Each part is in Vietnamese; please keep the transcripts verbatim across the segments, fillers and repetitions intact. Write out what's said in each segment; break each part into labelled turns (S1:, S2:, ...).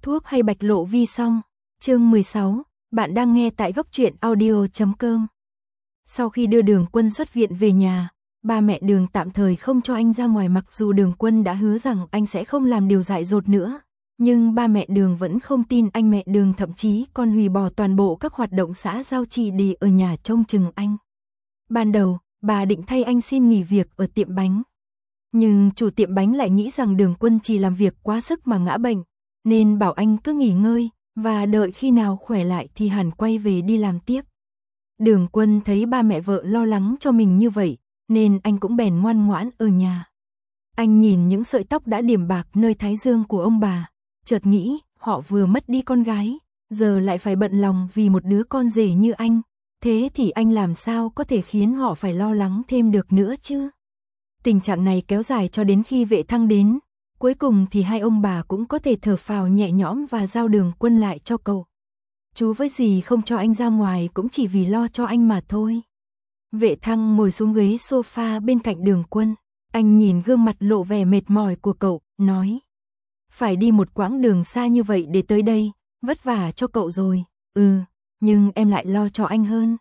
S1: thuốc hay bạch lộ vi xong. Chương mười sáu, bạn đang nghe tại góc truyện audio chấm com. Sau khi đưa Đường Quân xuất viện về nhà, ba mẹ Đường tạm thời không cho anh ra ngoài, mặc dù Đường Quân đã hứa rằng anh sẽ không làm điều dại dột nữa. Nhưng ba mẹ Đường vẫn không tin anh, mẹ Đường thậm chí còn hủy bỏ toàn bộ các hoạt động xã giao chỉ để ở nhà trông chừng anh. Ban đầu, bà định thay anh xin nghỉ việc ở tiệm bánh. Nhưng chủ tiệm bánh lại nghĩ rằng Đường Quân chỉ làm việc quá sức mà ngã bệnh, nên bảo anh cứ nghỉ ngơi, và đợi khi nào khỏe lại thì hẳn quay về đi làm tiếp. Đường Quân thấy ba mẹ vợ lo lắng cho mình như vậy, nên anh cũng bèn ngoan ngoãn ở nhà. Anh nhìn những sợi tóc đã điểm bạc nơi thái dương của ông bà, chợt nghĩ họ vừa mất đi con gái, giờ lại phải bận lòng vì một đứa con rể như anh, thế thì anh làm sao có thể khiến họ phải lo lắng thêm được nữa chứ? Tình trạng này kéo dài cho đến khi Vệ Thăng đến, cuối cùng thì hai ông bà cũng có thể thở phào nhẹ nhõm và giao Đường Quân lại cho cậu. Chú với dì không cho anh ra ngoài cũng chỉ vì lo cho anh mà thôi. Vệ Thăng ngồi xuống ghế sofa bên cạnh Đường Quân, anh nhìn gương mặt lộ vẻ mệt mỏi của cậu, nói: phải đi một quãng đường xa như vậy để tới đây, vất vả cho cậu rồi. Ừ, nhưng em lại lo cho anh hơn.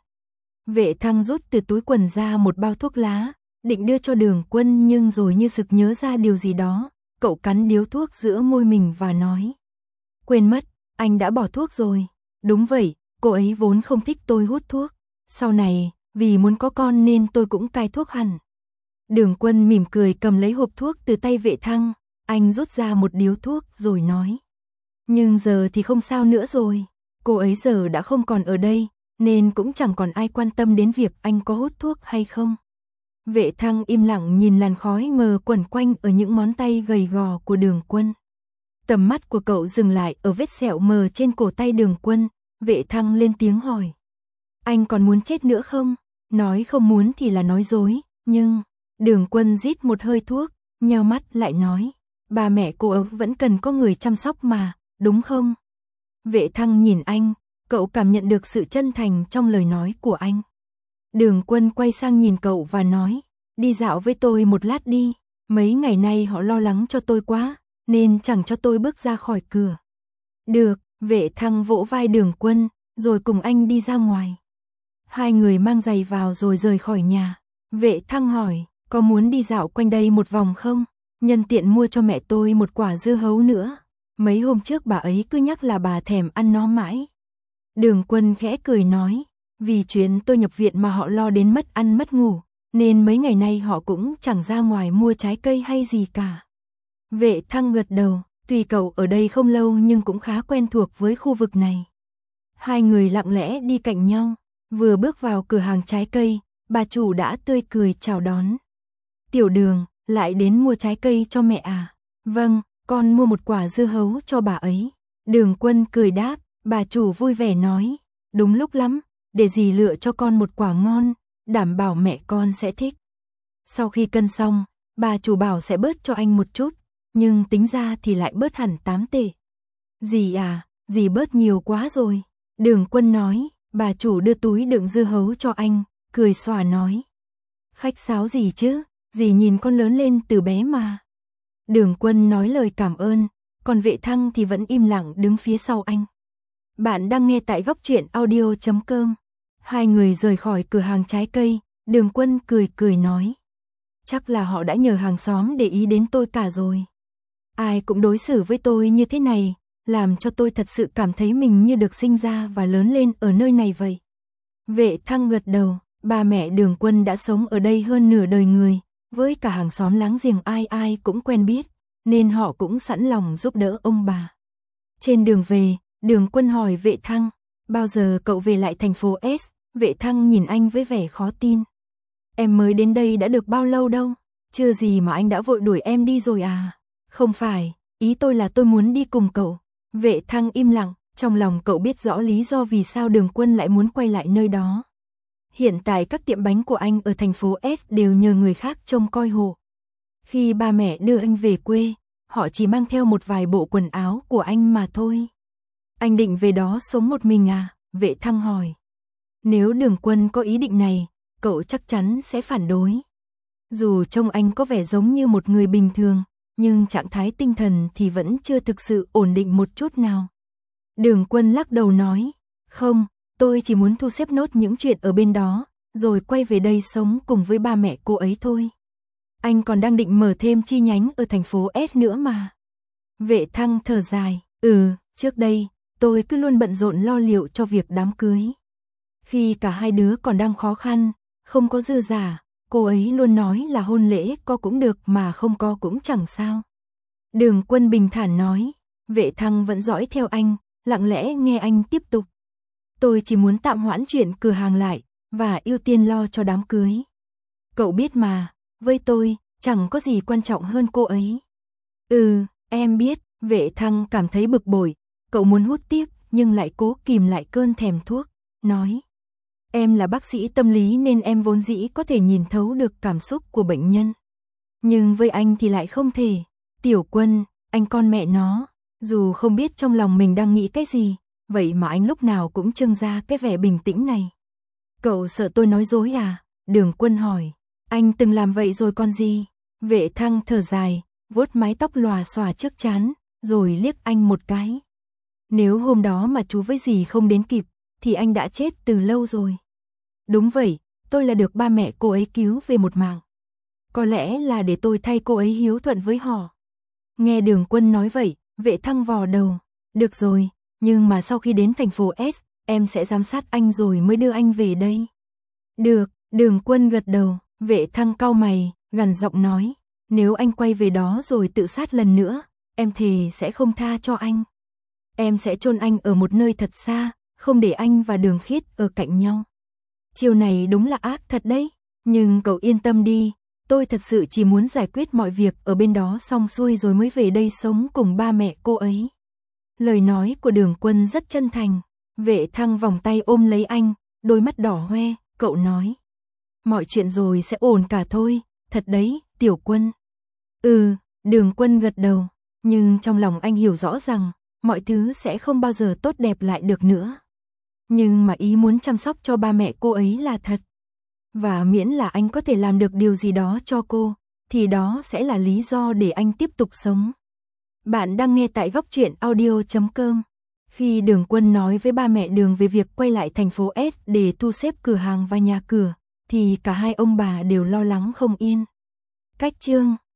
S1: Vệ Thăng rút từ túi quần ra một bao thuốc lá, định đưa cho Đường Quân, nhưng rồi như sực nhớ ra điều gì đó, cậu cắn điếu thuốc giữa môi mình và nói: quên mất, anh đã bỏ thuốc rồi. Đúng vậy, cô ấy vốn không thích tôi hút thuốc. Sau này, vì muốn có con nên tôi cũng cai thuốc hẳn. Đường Quân mỉm cười cầm lấy hộp thuốc từ tay Vệ Thăng, anh rút ra một điếu thuốc rồi nói: nhưng giờ thì không sao nữa rồi, cô ấy giờ đã không còn ở đây, nên cũng chẳng còn ai quan tâm đến việc anh có hút thuốc hay không. Vệ Thăng im lặng nhìn làn khói mờ quẩn quanh ở những ngón tay gầy gò của Đường Quân. Tầm mắt của cậu dừng lại ở vết sẹo mờ trên cổ tay Đường Quân. Vệ Thăng lên tiếng hỏi: anh còn muốn chết nữa không? Nói không muốn thì là nói dối, nhưng... Đường Quân rít một hơi thuốc, nheo mắt lại nói: ba mẹ cô ấy vẫn cần có người chăm sóc mà, đúng không? Vệ Thăng nhìn anh, cậu cảm nhận được sự chân thành trong lời nói của anh. Đường Quân quay sang nhìn cậu và nói: đi dạo với tôi một lát đi, mấy ngày nay họ lo lắng cho tôi quá, nên chẳng cho tôi bước ra khỏi cửa. Được, Vệ Thăng vỗ vai Đường Quân, rồi cùng anh đi ra ngoài. Hai người mang giày vào rồi rời khỏi nhà. Vệ Thăng hỏi: có muốn đi dạo quanh đây một vòng không? Nhân tiện mua cho mẹ tôi một quả dưa hấu nữa. Mấy hôm trước bà ấy cứ nhắc là bà thèm ăn nó mãi. Đường Quân khẽ cười nói: vì chuyến tôi nhập viện mà họ lo đến mất ăn mất ngủ, nên mấy ngày nay họ cũng chẳng ra ngoài mua trái cây hay gì cả. Vệ Thăng gật đầu, tuy cậu ở đây không lâu nhưng cũng khá quen thuộc với khu vực này. Hai người lặng lẽ đi cạnh nhau, vừa bước vào cửa hàng trái cây, bà chủ đã tươi cười chào đón. Tiểu Đường, lại đến mua trái cây cho mẹ à? Vâng, con mua một quả dưa hấu cho bà ấy. Đường Quân cười đáp, bà chủ vui vẻ nói: đúng lúc lắm, để dì lựa cho con một quả ngon, đảm bảo mẹ con sẽ thích. Sau khi cân xong, bà chủ bảo sẽ bớt cho anh một chút, nhưng tính ra thì lại bớt hẳn tám tệ. Dì à, dì bớt nhiều quá rồi. Đường Quân nói. Bà chủ đưa túi đựng dưa hấu cho anh, cười xòa nói: khách sáo gì chứ, dì nhìn con lớn lên từ bé mà. Đường Quân nói lời cảm ơn, còn Vệ Thăng thì vẫn im lặng đứng phía sau anh. Bạn đang nghe tại góc truyện audio chấm com. Hai người rời khỏi cửa hàng trái cây, Đường Quân cười cười nói: chắc là họ đã nhờ hàng xóm để ý đến tôi cả rồi. Ai cũng đối xử với tôi như thế này, làm cho tôi thật sự cảm thấy mình như được sinh ra và lớn lên ở nơi này vậy. Vệ Thăng gật đầu, ba mẹ Đường Quân đã sống ở đây hơn nửa đời người, với cả hàng xóm láng giềng ai ai cũng quen biết, nên họ cũng sẵn lòng giúp đỡ ông bà. Trên đường về, Đường Quân hỏi Vệ Thăng: bao giờ cậu về lại thành phố S? Vệ Thăng nhìn anh với vẻ khó tin. Em mới đến đây đã được bao lâu đâu, chưa gì mà anh đã vội đuổi em đi rồi à? Không phải, ý tôi là tôi muốn đi cùng cậu. Vệ Thăng im lặng, trong lòng cậu biết rõ lý do vì sao Đường Quân lại muốn quay lại nơi đó. Hiện tại các tiệm bánh của anh ở thành phố S đều nhờ người khác trông coi hộ. Khi ba mẹ đưa anh về quê, họ chỉ mang theo một vài bộ quần áo của anh mà thôi. Anh định về đó sống một mình à? Vệ Thăng hỏi. Nếu Đường Quân có ý định này, cậu chắc chắn sẽ phản đối. Dù trông anh có vẻ giống như một người bình thường, nhưng trạng thái tinh thần thì vẫn chưa thực sự ổn định một chút nào. Đường Quân lắc đầu nói, không, tôi chỉ muốn thu xếp nốt những chuyện ở bên đó, rồi quay về đây sống cùng với ba mẹ cô ấy thôi. Anh còn đang định mở thêm chi nhánh ở thành phố S nữa mà. Vệ Thăng thở dài, ừ, trước đây, tôi cứ luôn bận rộn lo liệu cho việc đám cưới. Khi cả hai đứa còn đang khó khăn, không có dư giả, cô ấy luôn nói là hôn lễ có cũng được mà không có cũng chẳng sao. Đường Quân bình thản nói, Vệ Thăng vẫn dõi theo anh, lặng lẽ nghe anh tiếp tục. Tôi chỉ muốn tạm hoãn chuyện cửa hàng lại, và ưu tiên lo cho đám cưới. Cậu biết mà, với tôi, chẳng có gì quan trọng hơn cô ấy. Ừ, em biết, Vệ Thăng cảm thấy bực bội, cậu muốn hút tiếp, nhưng lại cố kìm lại cơn thèm thuốc, nói. Em là bác sĩ tâm lý nên em vốn dĩ có thể nhìn thấu được cảm xúc của bệnh nhân. Nhưng với anh thì lại không thể. Tiểu Quân, anh con mẹ nó, dù không biết trong lòng mình đang nghĩ cái gì, vậy mà anh lúc nào cũng trưng ra cái vẻ bình tĩnh này. Cậu sợ tôi nói dối à? Đường Quân hỏi. Anh từng làm vậy rồi còn gì? Vệ Thăng thở dài, vuốt mái tóc lòa xòa trước trán, rồi liếc anh một cái. Nếu hôm đó mà chú với dì không đến kịp, thì anh đã chết từ lâu rồi. Đúng vậy, tôi là được ba mẹ cô ấy cứu về một mạng. Có lẽ là để tôi thay cô ấy hiếu thuận với họ. Nghe Đường Quân nói vậy, Vệ Thăng vò đầu. Được rồi, nhưng mà sau khi đến thành phố S, em sẽ giám sát anh rồi mới đưa anh về đây. Được, Đường Quân gật đầu, Vệ Thăng cau mày, gằn giọng nói. Nếu anh quay về đó rồi tự sát lần nữa, em thề sẽ không tha cho anh. Em sẽ chôn anh ở một nơi thật xa, không để anh và Đường Khiết ở cạnh nhau. Chiều này đúng là ác thật đấy, nhưng cậu yên tâm đi, tôi thật sự chỉ muốn giải quyết mọi việc ở bên đó xong xuôi rồi mới về đây sống cùng ba mẹ cô ấy. Lời nói của Đường Quân rất chân thành, Vệ Thăng vòng tay ôm lấy anh, đôi mắt đỏ hoe, cậu nói. Mọi chuyện rồi sẽ ổn cả thôi, thật đấy, Tiểu Quân. Ừ, Đường Quân gật đầu, nhưng trong lòng anh hiểu rõ rằng, mọi thứ sẽ không bao giờ tốt đẹp lại được nữa. Nhưng mà ý muốn chăm sóc cho ba mẹ cô ấy là thật. Và miễn là anh có thể làm được điều gì đó cho cô, thì đó sẽ là lý do để anh tiếp tục sống. Bạn đang nghe tại góc truyện audio chấm com. Khi Đường Quân nói với ba mẹ Đường về việc quay lại thành phố S để thu xếp cửa hàng và nhà cửa, thì cả hai ông bà đều lo lắng không yên. Cách chương